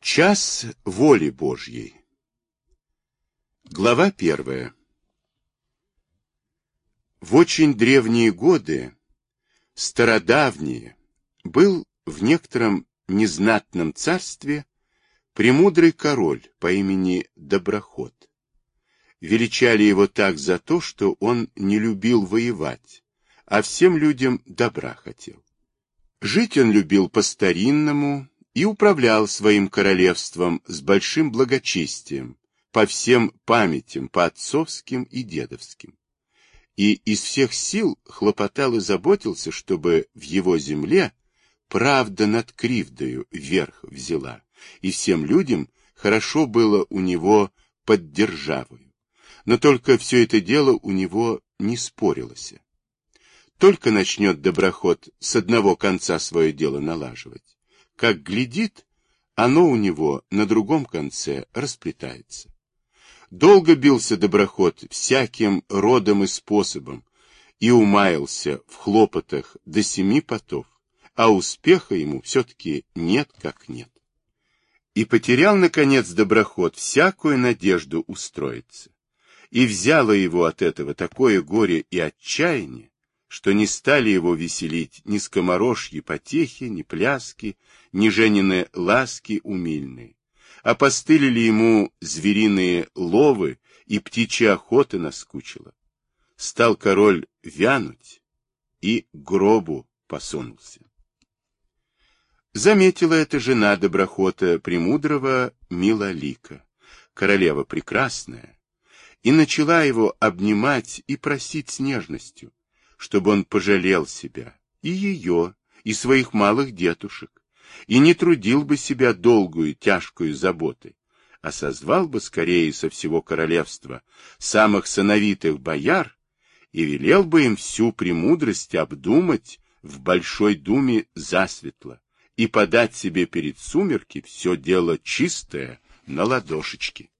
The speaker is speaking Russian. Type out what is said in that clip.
Час воли Божьей. Глава 1. В очень древние годы, стародавние, был в некотором незнатном царстве премудрый король по имени Доброход. Величали его так за то, что он не любил воевать, а всем людям добра хотел. Жить он любил по-старинному и управлял своим королевством с большим благочестием, по всем памятям, по отцовским и дедовским. И из всех сил хлопотал и заботился, чтобы в его земле правда над кривдою верх взяла, и всем людям хорошо было у него под державою. Но только все это дело у него не спорилось. Только начнет Доброход с одного конца свое дело налаживать, как глядит, оно у него на другом конце расплетается. Долго бился Доброход всяким родом и способом и умаялся в хлопотах до 7 потов, а успеха ему все-таки нет как нет. И потерял, наконец, Доброход всякую надежду устроиться. И взяло его от этого такое горе и отчаяние, что не стали его веселить ни скоморожьи потехи, ни пляски, ни женины ласки умильные. Опостылили ему звериные ловы, и птичья охота наскучила. Стал король вянуть и к гробу посунулся. Заметила эта жена Доброхота премудрого Милолика, королева прекрасная, и начала его обнимать и просить с нежностью, чтобы он пожалел себя, и ее, и своих малых детушек, и не трудил бы себя долгую тяжкую заботой, а созвал бы скорее со всего королевства самых сановитых бояр и велел бы им всю премудрость обдумать в большой думе засветло и подать себе перед сумерки все дело чистое на ладошечке.